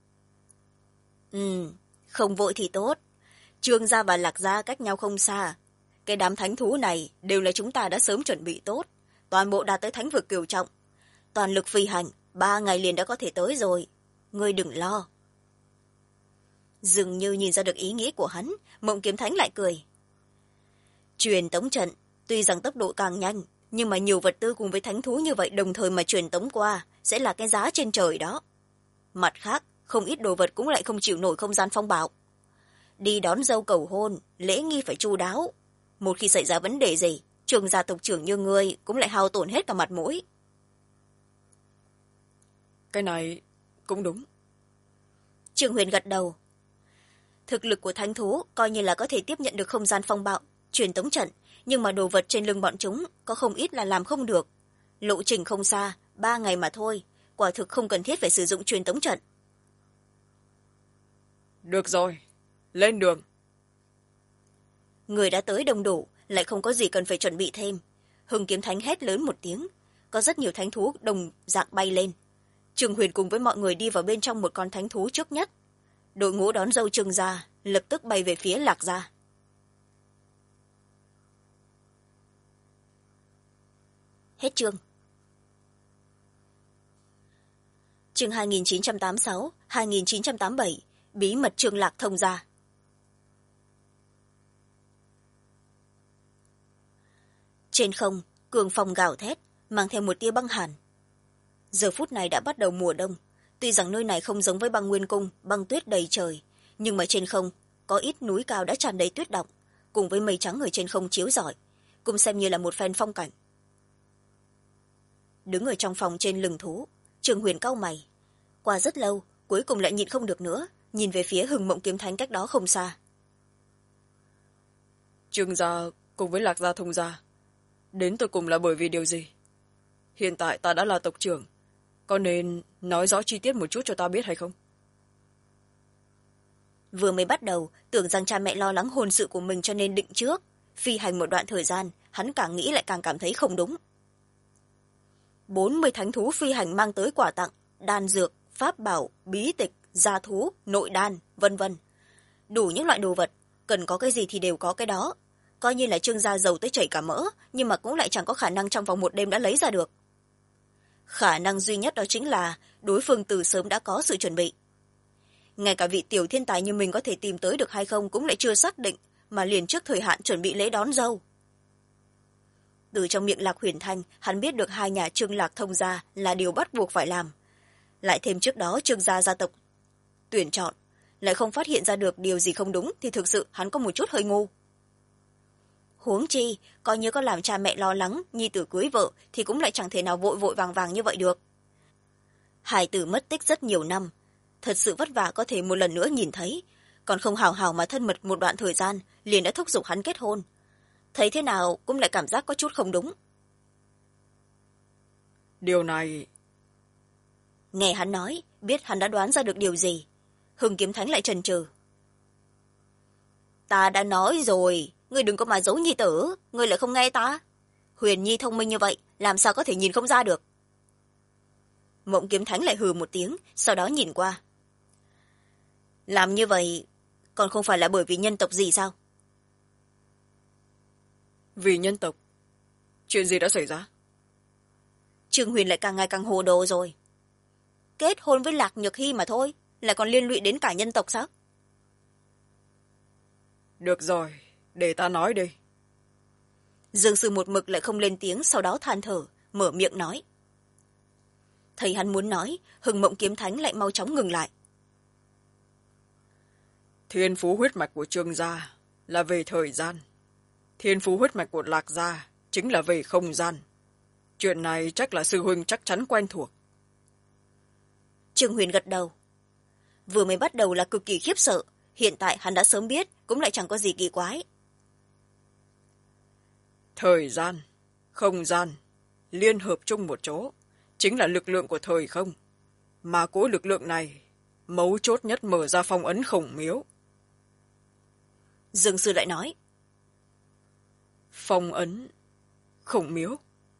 Không vội thì tốt. Trương gia và Lạc gia cách nhau không xa. Cái đám thánh thú này đều là chúng ta đã sớm chuẩn bị tốt, toàn bộ đạt tới thánh vực cửu trọng. Toàn lực phi hành, 3 ngày liền đã có thể tới rồi. Ngươi đừng lo. Dường như nhìn ra được ý nghĩ của hắn, Mộng Kiếm Thánh lại cười. Truyền tống trận, tuy rằng tốc độ càng nhanh, nhưng mà nhiều vật tư cùng với thánh thú như vậy đồng thời mà truyền tống qua, sẽ là cái giá trên trời đó. Mặt khác, không ít đồ vật cũng lại không chịu nổi không gian phong bạo. Đi đón dâu cầu hôn, lễ nghi phải chu đáo. Một khi xảy ra vấn đề gì, Trương gia tộc trưởng như ngươi cũng lại hao tổn hết cả mặt mũi. Cái này cũng đúng. Trương Huyền gật đầu. Thực lực của thánh thú coi như là có thể tiếp nhận được không gian phong bạo, truyền tống trận, nhưng mà đồ vật trên lưng bọn chúng có không ít là làm không được. Lộ trình không xa, 3 ngày mà thôi, quả thực không cần thiết phải sử dụng truyền tống trận. Được rồi, lên đường. Người đã tới đông đủ, lại không có gì cần phải chuẩn bị thêm. Hưng Kiếm Thánh hét lớn một tiếng, có rất nhiều thánh thú đồng dạng bay lên. Trương Huyền cùng với mọi người đi vào bên trong một con thánh thú trước nhất. Đội ngũ đón dâu Trương gia lập tức bay về phía Lạc gia. Hết chương. Chương 2986, 2987, bí mật Trương Lạc thông gia. Trên không, cường phong gào thét, mang theo một tia băng hàn. Giờ phút này đã bắt đầu mùa đông, tuy rằng nơi này không giống với băng nguyên cung, băng tuyết đầy trời, nhưng mà trên không có ít núi cao đã tràn đầy tuyết đọng, cùng với mây trắng ở trên không chiếu rọi, cũng xem như là một phen phong cảnh. Đứng ở trong phòng trên lưng thú, Trương Huyền cau mày. Qua rất lâu, cuối cùng lại nhịn không được nữa, nhìn về phía Hừng Mộng Kiếm Thánh cách đó không xa. Trương gia cùng với Lạc gia thông gia, đến tột cùng là bởi vì điều gì? Hiện tại ta đã là tộc trưởng, có nên nói rõ chi tiết một chút cho ta biết hay không? Vừa mới bắt đầu, tưởng rằng cha mẹ lo lắng hôn sự của mình cho nên định trước. Phi hành một đoạn thời gian, hắn càng nghĩ lại càng cảm thấy không đúng. 40 thánh thú phi hành mang tới quà tặng, đan dược, pháp bảo, bí tịch, gia thú, nội đan, vân vân. Đủ những loại đồ vật, cần có cái gì thì đều có cái đó. Coi như là Trương gia giàu tới chảy cả mỡ, nhưng mà cũng lại chẳng có khả năng trong vòng một đêm đã lấy ra được. Khả năng duy nhất đó chính là đối phương từ sớm đã có sự chuẩn bị. Ngay cả vị tiểu thiên tài như mình có thể tìm tới được hay không cũng lại chưa xác định, mà liền trước thời hạn chuẩn bị lễ đón dâu. Từ trong miệng Lạc Huyền Thanh, hắn biết được hai nhà Trương Lạc thông gia là điều bắt buộc phải làm. Lại thêm trước đó Trương gia gia tộc tuyển chọn, lại không phát hiện ra được điều gì không đúng thì thực sự hắn có một chút hơi ngu. Huống chi, coi như có làm cha mẹ lo lắng, nhi tử cưới vợ thì cũng lại chẳng thể nào vội vội vàng vàng như vậy được. Hải tử mất tích rất nhiều năm, thật sự vất vả có thể một lần nữa nhìn thấy, còn không hào hào mà thân mật một đoạn thời gian liền đã thúc giục hắn kết hôn. Thấy thế nào cũng lại cảm giác có chút không đúng. Điều này... Nghe hắn nói, biết hắn đã đoán ra được điều gì. Hưng Kiếm Thánh lại chần chừ. Ta đã nói rồi, ngươi đừng có mà giấu nhi tử, ngươi lại không nghe ta. Huyền Nhi thông minh như vậy, làm sao có thể nhìn không ra được. Mộng Kiếm Thánh lại hừ một tiếng, sau đó nhìn qua. Làm như vậy, còn không phải là bởi vì nhân tộc gì sao? Vì nhân tộc? Chuyện gì đã xảy ra? Trương Huyền lại càng ngày càng hồ đồ rồi. Kết hôn với Lạc Nhược Hy mà thôi, lại còn liên lụy đến cả nhân tộc sao? Được rồi, để ta nói đi. Dương Sư một mực lại không lên tiếng, sau đó than thở, mở miệng nói. Thấy hắn muốn nói, Hưng Mộng Kiếm Thánh lại mau chóng ngừng lại. Thiên phú huyết mạch của Trương gia là về thời gian. Thiên phú huyết mạch của Lạc gia chính là về không gian. Chuyện này chắc là sư huynh chắc chắn quen thuộc. Trương Huyền gật đầu. Vừa mới bắt đầu là cực kỳ khiếp sợ, hiện tại hắn đã sớm biết, cũng lại chẳng có gì kỳ quái. Thời gian, không gian, liên hợp chung một chỗ, chính là lực lượng của thời không. Mà cỗ lực lượng này, mấu chốt nhất mở ra phong ấn Khổng Miếu. Dương Sư lại nói. Phong ấn Khổng Miếu?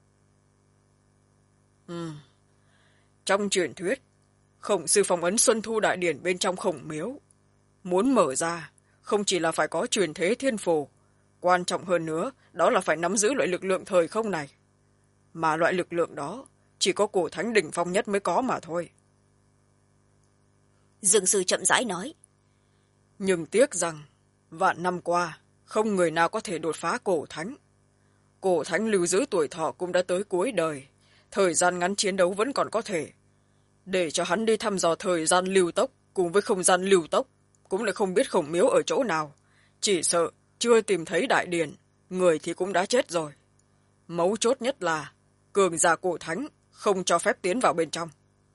Trong truyền thuyết, Khổng sư phong ấn Xuân Thu Đại Điển bên trong Khổng Miếu. Muốn mở ra, không chỉ là phải có truyền thế thiên phù, quan trọng hơn nữa, đó là phải nắm giữ loại lực lượng thời không này. Mà loại lực lượng đó, chỉ có cổ thánh đỉnh phong nhất mới có mà thôi. Dương Sư chậm rãi nói. Nhưng tiếc rằng, vạn năm qua, không người nào có thể đột phá cổ thánh. Cổ thánh lưu giữ tuổi thọ cũng đã tới cuối đời, thời gian ngắn chiến đấu vẫn còn có thể. Để cho hắn đi thăm dò thời gian lưu tốc cùng với không gian lưu tốc, cũng lại không biết Khổng Miếu ở chỗ nào. Chỉ sợ chưa tìm thấy đại điển, người thì cũng đã chết rồi. Mấu chốt nhất là cường giả cổ thánh không cho phép tiến vào bên trong.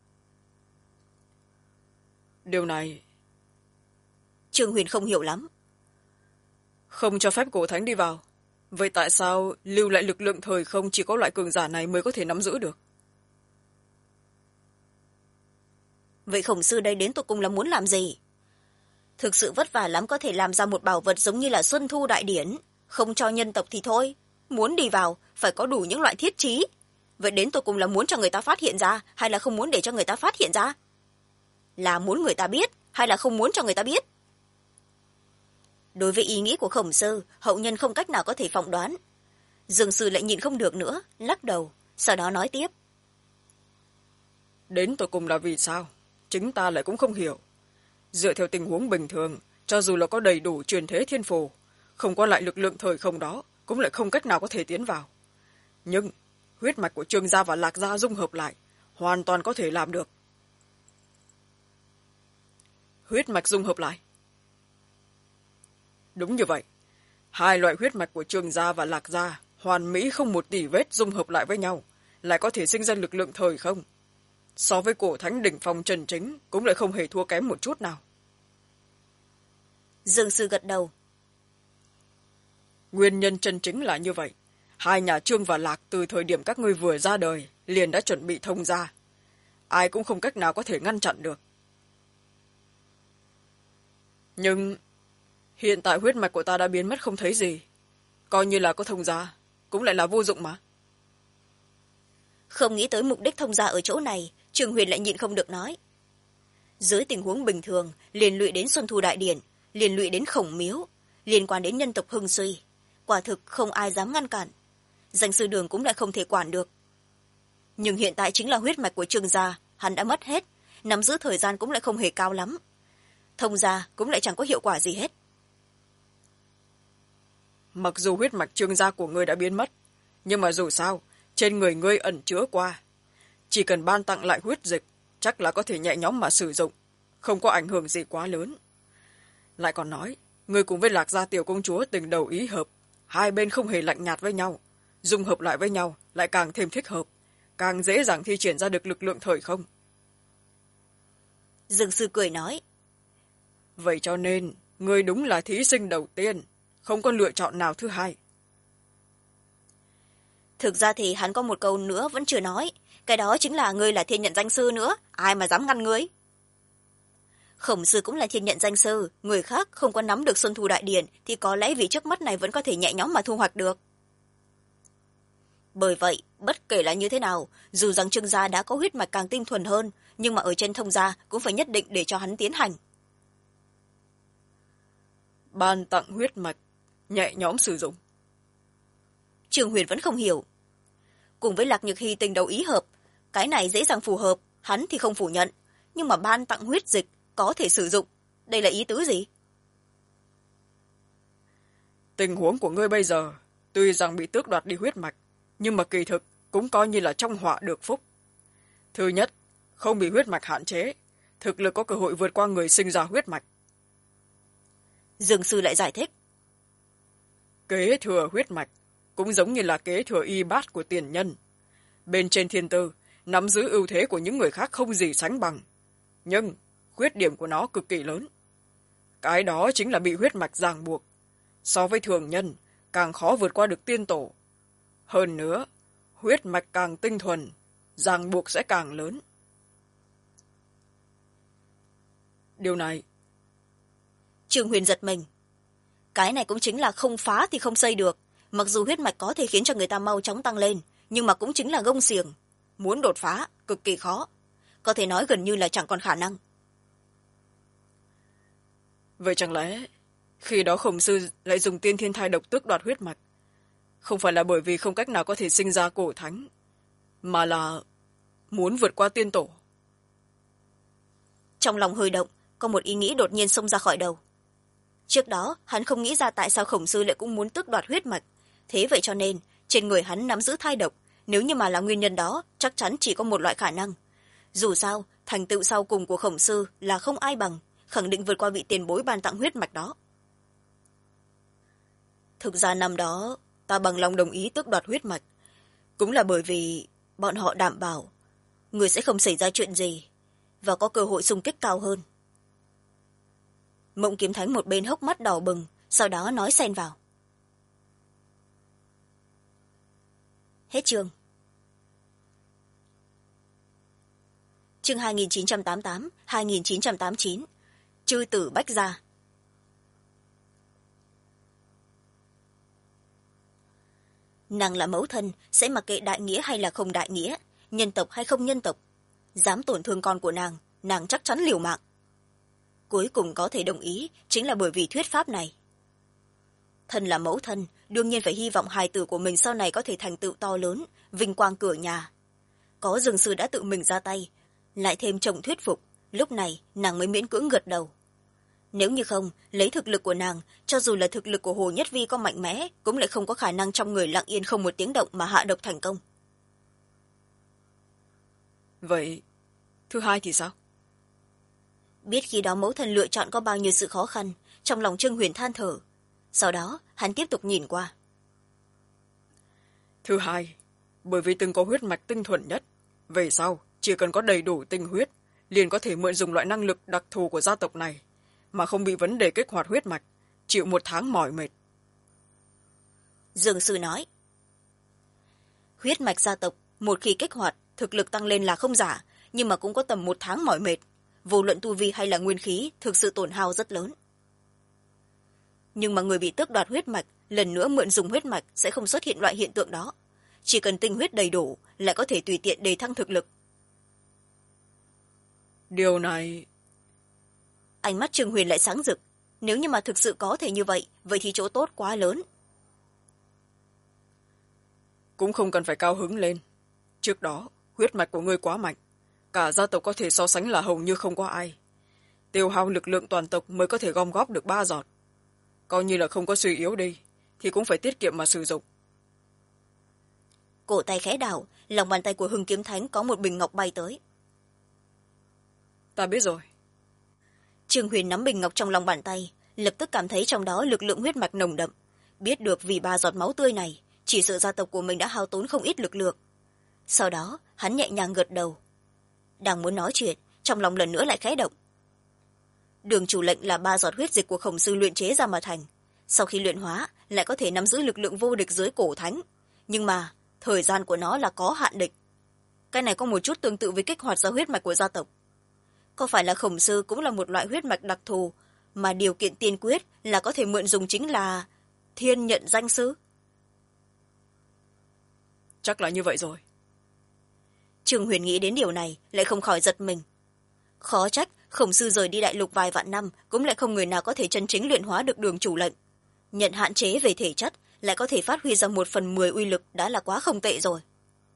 Điều này... Trương Huyền không hiểu lắm. Không cho phép cổ thánh đi vào. Vậy tại sao lưu lại lực lượng thời không chỉ có loại cường giả này mới có thể nắm giữ được? Vậy Khổng sư đây đến tột cùng là muốn làm gì? Thực sự vất vả lắm có thể làm ra một bảo vật giống như là Xuân Thu Đại Điển. Không cho nhân tộc thì thôi. Muốn đi vào, phải có đủ những loại thiết trí. Vậy đến tột cùng là muốn cho người ta phát hiện ra, hay là không muốn để cho người ta phát hiện ra? Là muốn người ta biết, hay là không muốn cho người ta biết? Đối với ý nghĩ của Khổng sư, hậu nhân không cách nào có thể phỏng đoán. Dương Sư lại nhịn không được nữa, lắc đầu, sau đó nói tiếp. Đến tột cùng là vì sao? Chính ta lại cũng không hiểu. Dựa theo tình huống bình thường, cho dù là có đầy đủ truyền thế thiên phù, không có lại lực lượng thời không đó, cũng lại không cách nào có thể tiến vào. Nhưng, huyết mạch của Trương gia và Lạc gia dung hợp lại, hoàn toàn có thể làm được. Huyết mạch dung hợp lại? Đúng như vậy. Hai loại huyết mạch của Trương gia và Lạc gia, hoàn mỹ không một tỉ vết dung hợp lại với nhau, lại có thể sinh ra lực lượng thời không. So với cổ thánh đỉnh phong chân chính, cũng lại không hề thua kém một chút nào. Dương Sư gật đầu. Nguyên nhân chân chính là như vậy. Hai nhà Trương và Lạc từ thời điểm các ngươi vừa ra đời, liền đã chuẩn bị thông ra. Ai cũng không cách nào có thể ngăn chặn được. Nhưng, hiện tại huyết mạch của ta đã biến mất không thấy gì. Coi như là có thông gia, cũng lại là vô dụng mà. Không nghĩ tới mục đích thông gia ở chỗ này, Trương Huyền lại nhịn không được nói. Dưới tình huống bình thường, liên lụy đến Xuân Thu Đại Điển, liên lụy đến Khổng Miếu, liên quan đến nhân tộc hưng suy. Quả thực không ai dám ngăn cản. Danh sư đường cũng lại không thể quản được. Nhưng hiện tại chính là huyết mạch của Trương gia, hắn đã mất hết, nắm giữ thời gian cũng lại không hề cao lắm. Thông gia cũng lại chẳng có hiệu quả gì hết. Mặc dù huyết mạch Trương gia của ngươi đã biến mất, nhưng mà dù sao, trên người ngươi ẩn chứa qua. Chỉ cần ban tặng lại huyết dịch, chắc là có thể nhẹ nhõm mà sử dụng, không có ảnh hưởng gì quá lớn. Lại còn nói, ngươi cùng với Lạc gia tiểu công chúa tình đầu ý hợp, hai bên không hề lạnh nhạt với nhau, dung hợp lại với nhau lại càng thêm thích hợp, càng dễ dàng thi triển ra được lực lượng thời không. Dương sư cười nói. Vậy cho nên ngươi đúng là thí sinh đầu tiên, không có lựa chọn nào thứ hai. Thực ra thì hắn có một câu nữa vẫn chưa nói, cái đó chính là ngươi là thiên nhận danh sư nữa, ai mà dám ngăn ngươi. Khổng sư cũng là thiên nhận danh sư, người khác không có nắm được Xuân Thu Đại Điển thì có lẽ vì trước mắt này vẫn có thể nhẹ nhõm mà thu hoạch được. Bởi vậy, bất kể là như thế nào, dù rằng Trương gia đã có huyết mạch càng tinh thuần hơn, nhưng mà ở trên Thông gia cũng phải nhất định để cho hắn tiến hành. Ban tặng huyết mạch, nhẹ nhõm sử dụng. Trương Huyền vẫn không hiểu. Cùng với Lạc Nhược Hy tình đầu ý hợp, cái này dễ dàng phù hợp, hắn thì không phủ nhận, nhưng mà ban tặng huyết dịch có thể sử dụng, đây là ý tứ gì? Tình huống của ngươi bây giờ tuy rằng bị tước đoạt đi huyết mạch, nhưng mà kỳ thực cũng coi như là trong họa được phúc. Thứ nhất, không bị huyết mạch hạn chế, thực lực có cơ hội vượt qua người sinh ra huyết mạch. Dương sư lại giải thích. Kế thừa huyết mạch cũng giống như là kế thừa y bát của tiền nhân. Bên trên thiên tư, nắm giữ ưu thế của những người khác không gì sánh bằng. Nhưng khuyết điểm của nó cực kỳ lớn. Cái đó chính là bị huyết mạch ràng buộc. So với thường nhân, càng khó vượt qua được tiên tổ. Hơn nữa, huyết mạch càng tinh thuần, ràng buộc sẽ càng lớn. Điều này... Trương Huyền giật mình. Cái này cũng chính là không phá thì không xây được. Mặc dù huyết mạch có thể khiến cho người ta mau chóng tăng lên, nhưng mà cũng chính là gông xiềng. Muốn đột phá, cực kỳ khó. Có thể nói gần như là chẳng còn khả năng. Vậy chẳng lẽ khi đó Khổng sư lại dùng tiên thiên thai độc tước đoạt huyết mạch, không phải là bởi vì không cách nào có thể sinh ra cổ thánh, mà là muốn vượt qua tiên tổ? Trong lòng hơi động, có một ý nghĩ đột nhiên xông ra khỏi đầu. Trước đó hắn không nghĩ ra tại sao Khổng sư lại cũng muốn tước đoạt huyết mạch, thế vậy cho nên trên người hắn nắm giữ thai độc, nếu như mà là nguyên nhân đó chắc chắn chỉ có một loại khả năng. Dù sao thành tựu sau cùng của Khổng sư là không ai bằng, khẳng định vượt qua vị tiền bối ban tặng huyết mạch đó. Thực ra năm đó ta bằng lòng đồng ý tước đoạt huyết mạch, cũng là bởi vì bọn họ đảm bảo người sẽ không xảy ra chuyện gì và có cơ hội xung kích cao hơn. Mộng Kiếm Thánh một bên hốc mắt đỏ bừng, sau đó nói xen vào. Hết chương. Chương 2988, 2989. Chư tử Bách Gia. Nàng là mẫu thân, sẽ mặc kệ đại nghĩa hay là không đại nghĩa, nhân tộc hay không nhân tộc. Dám tổn thương con của nàng chắc chắn liều mạng. Cuối cùng có thể đồng ý chính là bởi vì thuyết pháp này. Thân là mẫu thân, đương nhiên phải hy vọng hài tử của mình sau này có thể thành tựu to lớn, vinh quang cửa nhà. Có Dương sư đã tự mình ra tay, lại thêm chồng thuyết phục, lúc này nàng mới miễn cưỡng gật đầu. Nếu như không, lấy thực lực của nàng, cho dù là thực lực của Hồ Nhất Vi có mạnh mẽ, cũng lại không có khả năng trong người lặng yên không một tiếng động mà hạ độc thành công. Vậy, thứ hai thì sao? Biết khi đó mẫu thân lựa chọn có bao nhiêu sự khó khăn, trong lòng Trương Huyền than thở. Sau đó, hắn tiếp tục nhìn qua. Thứ hai, bởi vì từng có huyết mạch tinh thuần nhất, về sau, chỉ cần có đầy đủ tinh huyết, liền có thể mượn dùng loại năng lực đặc thù của gia tộc này, mà không bị vấn đề kích hoạt huyết mạch, chịu 1 tháng mỏi mệt. Dương sư nói. Huyết mạch gia tộc, một khi kích hoạt, thực lực tăng lên là không giả, nhưng mà cũng có tầm 1 tháng mỏi mệt. Vô luận tu vi hay là nguyên khí, thực sự tổn hao rất lớn. Nhưng mà người bị tước đoạt huyết mạch, lần nữa mượn dùng huyết mạch sẽ không xuất hiện loại hiện tượng đó. Chỉ cần tinh huyết đầy đủ, lại có thể tùy tiện đề thăng thực lực. Điều này... Ánh mắt Trương Huyền lại sáng rực. Nếu như mà thực sự có thể như vậy, vậy thì chỗ tốt quá lớn. Cũng không cần phải cao hứng lên. Trước đó, huyết mạch của ngươi quá mạnh. Cả gia tộc có thể so sánh là hầu như không có ai. Tiêu hao lực lượng toàn tộc mới có thể gom góp được 3 giọt. Coi như là không có suy yếu đi, thì cũng phải tiết kiệm mà sử dụng. Cổ tay khẽ đảo, lòng bàn tay của Hưng Kiếm Thánh có một bình ngọc bay tới. Ta biết rồi. Trương Huyền nắm bình ngọc trong lòng bàn tay, lập tức cảm thấy trong đó lực lượng huyết mạch nồng đậm. Biết được vì 3 giọt máu tươi này, chỉ sợ gia tộc của mình đã hao tốn không ít lực lượng. Sau đó, hắn nhẹ nhàng gật đầu. Đang muốn nói chuyện, trong lòng lần nữa lại khẽ động. Đường chủ lệnh là 3 giọt huyết dịch của khổng sư luyện chế ra mà thành, sau khi luyện hóa lại có thể nắm giữ lực lượng vô địch dưới cổ thánh, nhưng mà thời gian của nó là có hạn định. Cái này có một chút tương tự với kích hoạt ra huyết mạch của gia tộc. Có phải là khổng sư cũng là một loại huyết mạch đặc thù, mà điều kiện tiên quyết là có thể mượn dùng chính là thiên nhận danh sư? Chắc là như vậy rồi. Trương Huyền nghĩ đến điều này lại không khỏi giật mình. Khó trách khổng sư rời đi đại lục vài vạn năm cũng lại không người nào có thể chân chính luyện hóa được đường chủ lệnh. Nhận hạn chế về thể chất lại có thể phát huy ra 1/10 uy lực đã là quá không tệ rồi.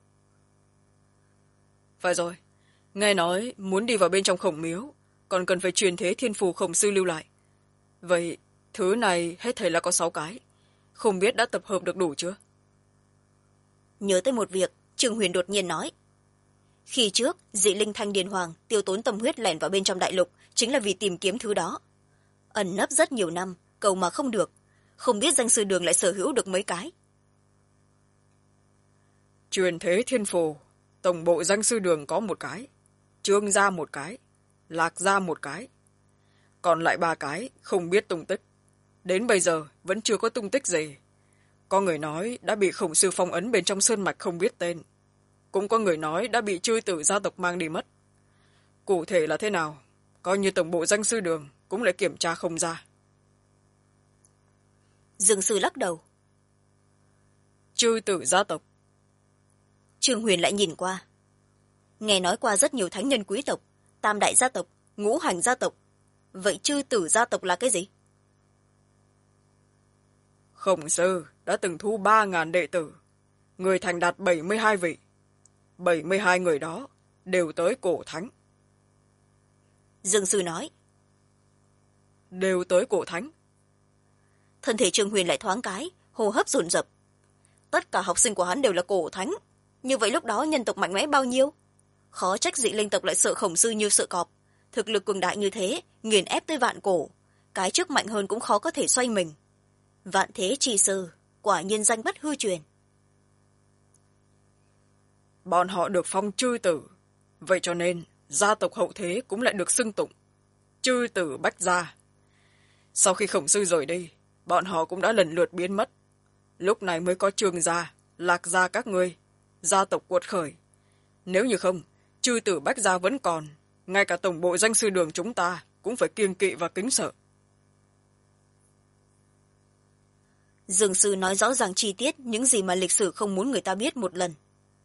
Phải rồi, nghe nói muốn đi vào bên trong khổng miếu còn cần phải truyền thế thiên phù khổng sư lưu lại. Vậy thứ này hết thảy là có 6 cái, không biết đã tập hợp được đủ chưa? Nhớ tới một việc, Trương Huyền đột nhiên nói. Khi trước dị linh thanh điền hoàng tiêu tốn tâm huyết lẻn vào bên trong đại lục chính là vì tìm kiếm thứ đó. Ẩn nấp rất nhiều năm, cầu mà không được, không biết danh sư đường lại sở hữu được mấy cái. Truyền thế thiên phù, tổng bộ danh sư đường có 1 cái, Trương gia 1 cái, Lạc gia 1 cái, còn lại 3 cái không biết tung tích, đến bây giờ vẫn chưa có tung tích gì. Có người nói đã bị khổng sư phong ấn bên trong sơn mạch không biết tên, cũng có người nói đã bị chư tử gia tộc mang đi mất. Cụ thể là thế nào, coi như tổng bộ danh sư đường cũng lại kiểm tra không ra. Dương sư lắc đầu. Chư tử gia tộc. Trương Huyền lại nhìn qua. Nghe nói qua rất nhiều thánh nhân quý tộc, tam đại gia tộc, ngũ hành gia tộc. Vậy chư tử gia tộc là cái gì? Khổng sư đã từng thu 3.000 đệ tử, người thành đạt 72 vị. 72 người đó đều tới cổ thánh. Dương sư nói. Đều tới cổ thánh. Thân thể Trương Huyền lại thoáng cái, hô hấp dồn dập. Tất cả học sinh của hắn đều là cổ thánh. Như vậy lúc đó nhân tộc mạnh mẽ bao nhiêu? Khó trách dị linh tộc lại sợ khổng sư như sợ cọp. Thực lực cường đại như thế, nghiền ép tới vạn cổ. Cái trước mạnh hơn cũng khó có thể xoay mình. Vạn thế chi sư, quả nhiên danh bất hư truyền. Bọn họ được phong chư tử, vậy cho nên gia tộc hậu thế cũng lại được xưng tụng chư tử bách gia. Sau khi khổng sư rời đi, bọn họ cũng đã lần lượt biến mất. Lúc này mới có Trương gia, Lạc gia các ngươi, gia tộc cuột khởi. Nếu như không, chư tử bách gia vẫn còn, ngay cả tổng bộ danh sư đường chúng ta cũng phải kiêng kỵ và kính sợ. Dương sư nói rõ ràng chi tiết những gì mà lịch sử không muốn người ta biết một lần.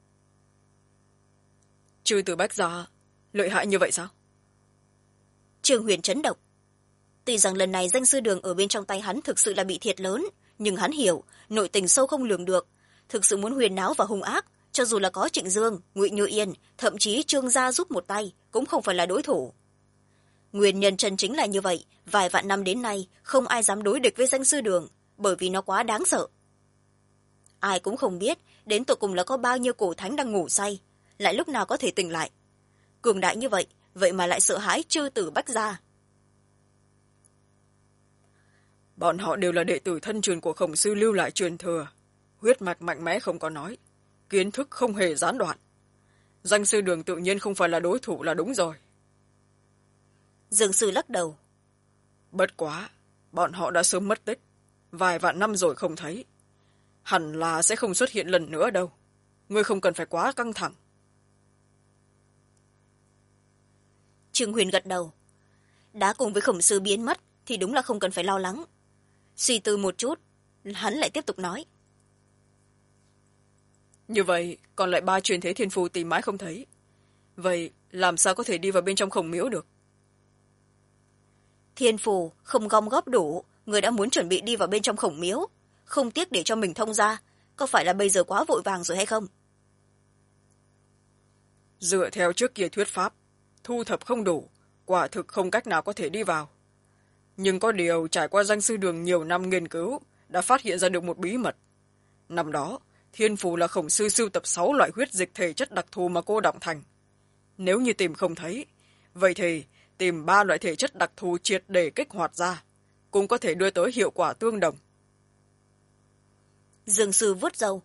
Chư tử bách gia lợi hại như vậy sao? Trương Huyền chấn động. Tuy rằng lần này danh sư đường ở bên trong tay hắn thực sự là bị thiệt lớn, nhưng hắn hiểu nội tình sâu không lường được, thực sự muốn huyền náo và hung ác, cho dù là có Trịnh Dương, Ngụy Như Yên, thậm chí Trương gia giúp một tay cũng không phải là đối thủ. Nguyên nhân chân chính là như vậy, vài vạn năm đến nay không ai dám đối địch với danh sư đường, bởi vì nó quá đáng sợ. Ai cũng không biết đến tột cùng là có bao nhiêu cổ thánh đang ngủ say, lại lúc nào có thể tỉnh lại. Cường đại như vậy, vậy mà lại sợ hãi chư tử bách gia. Bọn họ đều là đệ tử thân truyền của khổng sư lưu lại truyền thừa, huyết mạch mạnh mẽ không có nói, kiến thức không hề gián đoạn. Danh sư đường tự nhiên không phải là đối thủ là đúng rồi. Dương sư lắc đầu. Bất quá, bọn họ đã sớm mất tích, vài vạn năm rồi không thấy. Hẳn là sẽ không xuất hiện lần nữa đâu. Ngươi không cần phải quá căng thẳng. Trương Huyền gật đầu. Đã cùng với khổng sư biến mất thì đúng là không cần phải lo lắng. Suy tư một chút, hắn lại tiếp tục nói. Như vậy, còn lại 3 truyền thế thiên phù tìm mãi không thấy. Vậy, làm sao có thể đi vào bên trong khổng miếu được? Thiên phù không gom góp đủ, người đã muốn chuẩn bị đi vào bên trong khổng miếu, không tiếc để cho mình thông ra, có phải là bây giờ quá vội vàng rồi hay không? Dựa theo trước kia thuyết pháp, thu thập không đủ, quả thực không cách nào có thể đi vào. Nhưng có điều trải qua danh sư đường nhiều năm nghiên cứu, đã phát hiện ra được một bí mật. Năm đó, thiên phù là khổng sư sưu tập 6 loại huyết dịch thể chất đặc thù mà cô đọng thành. Nếu như tìm không thấy, vậy thì tìm 3 loại thể chất đặc thù triệt để kích hoạt ra, cũng có thể đưa tới hiệu quả tương đồng. Dương sư vuốt râu.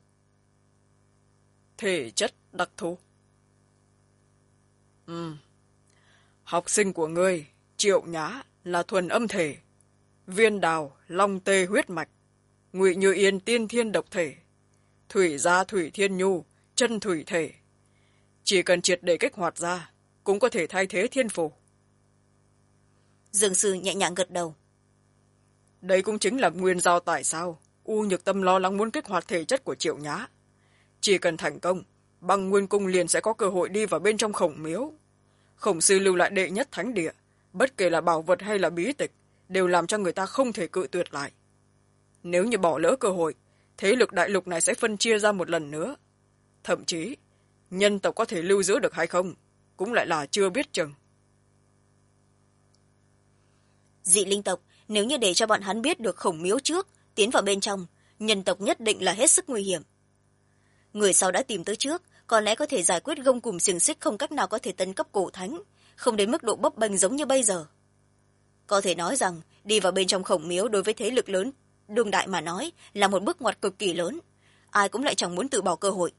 Thể chất đặc thù. học sinh của ngươi Triệu Nhã là thuần âm thể, Viên Đào long tê huyết mạch, Ngụy Như Yên tiên thiên độc thể, Thủy Gia Thủy Thiên Nhu chân thủy thể. Chỉ cần triệt để kích hoạt ra cũng có thể thay thế thiên phù. Dương sư nhẹ nhàng gật đầu. Đây cũng chính là nguyên do tại sao U Nhược Tâm lo lắng muốn kích hoạt thể chất của Triệu Nhã. Chỉ cần thành công, Băng Nguyên Cung liền sẽ có cơ hội đi vào bên trong Khổng Miếu. Khổng sư lưu lại đệ nhất thánh địa, bất kể là bảo vật hay là bí tịch, đều làm cho người ta không thể cự tuyệt lại. Nếu như bỏ lỡ cơ hội, thế lực đại lục này sẽ phân chia ra một lần nữa. Thậm chí, nhân tộc có thể lưu giữ được hay không, cũng lại là chưa biết chừng. Dị linh tộc, nếu như để cho bọn hắn biết được Khổng Miếu trước, tiến vào bên trong, nhân tộc nhất định là hết sức nguy hiểm. Người sau đã tìm tới trước, có lẽ có thể giải quyết gông cùm xiềng xích không cách nào có thể tấn cấp cổ thánh, không đến mức độ bấp bênh giống như bây giờ. Có thể nói rằng, đi vào bên trong Khổng Miếu đối với thế lực lớn, đương đại mà nói, là một bước ngoặt cực kỳ lớn. Ai cũng lại chẳng muốn từ bỏ cơ hội.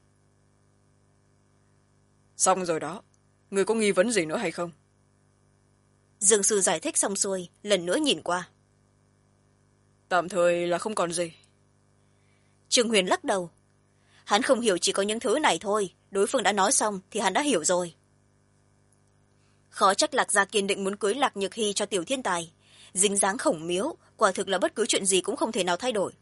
Xong rồi đó, người có nghi vấn gì nữa hay không? Dương sư giải thích xong xuôi, lần nữa nhìn qua. Tạm thời là không còn gì. Trương Huyền lắc đầu. Hắn không hiểu chỉ có những thứ này thôi, đối phương đã nói xong thì hắn đã hiểu rồi. Khó trách Lạc Gia kiên định muốn cưới Lạc Nhược Hy cho tiểu thiên tài. Dính dáng Khổng Miếu, quả thực là bất cứ chuyện gì cũng không thể nào thay đổi.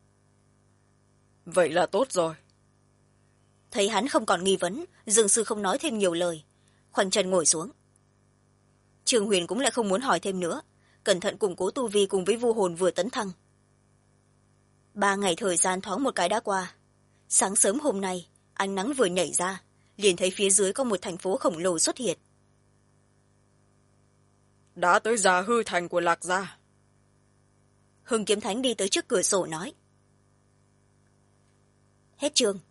Vậy là tốt rồi. Thấy hắn không còn nghi vấn, Dương sư không nói thêm nhiều lời, khoanh chân ngồi xuống. Trương Huyền cũng lại không muốn hỏi thêm nữa, cẩn thận củng cố tu vi cùng với vu hồn vừa tấn thăng. 3 ngày thời gian thoáng một cái đã qua. Sáng sớm hôm nay, ánh nắng vừa nhảy ra, liền thấy phía dưới có một thành phố khổng lồ xuất hiện. Đã tới Già Hư Thành của Lạc Gia. Hưng Kiếm Thánh đi tới trước cửa sổ nói. Hết chương.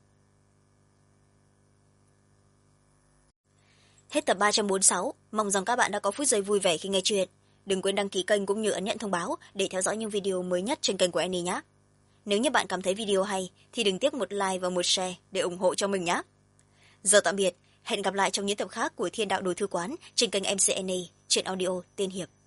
Hết tập 346, mong rằng các bạn đã có phút giây vui vẻ khi nghe chuyện. Đừng quên đăng ký kênh cũng như ấn nhận thông báo để theo dõi những video mới nhất trên kênh của Annie nhé. Nếu như bạn cảm thấy video hay thì đừng tiếc một like và một share để ủng hộ cho mình nhé. Giờ tạm biệt, hẹn gặp lại trong những tập khác của Thiên Đạo Đồ Thư Quán trên kênh MC Annie, truyện audio tiên hiệp.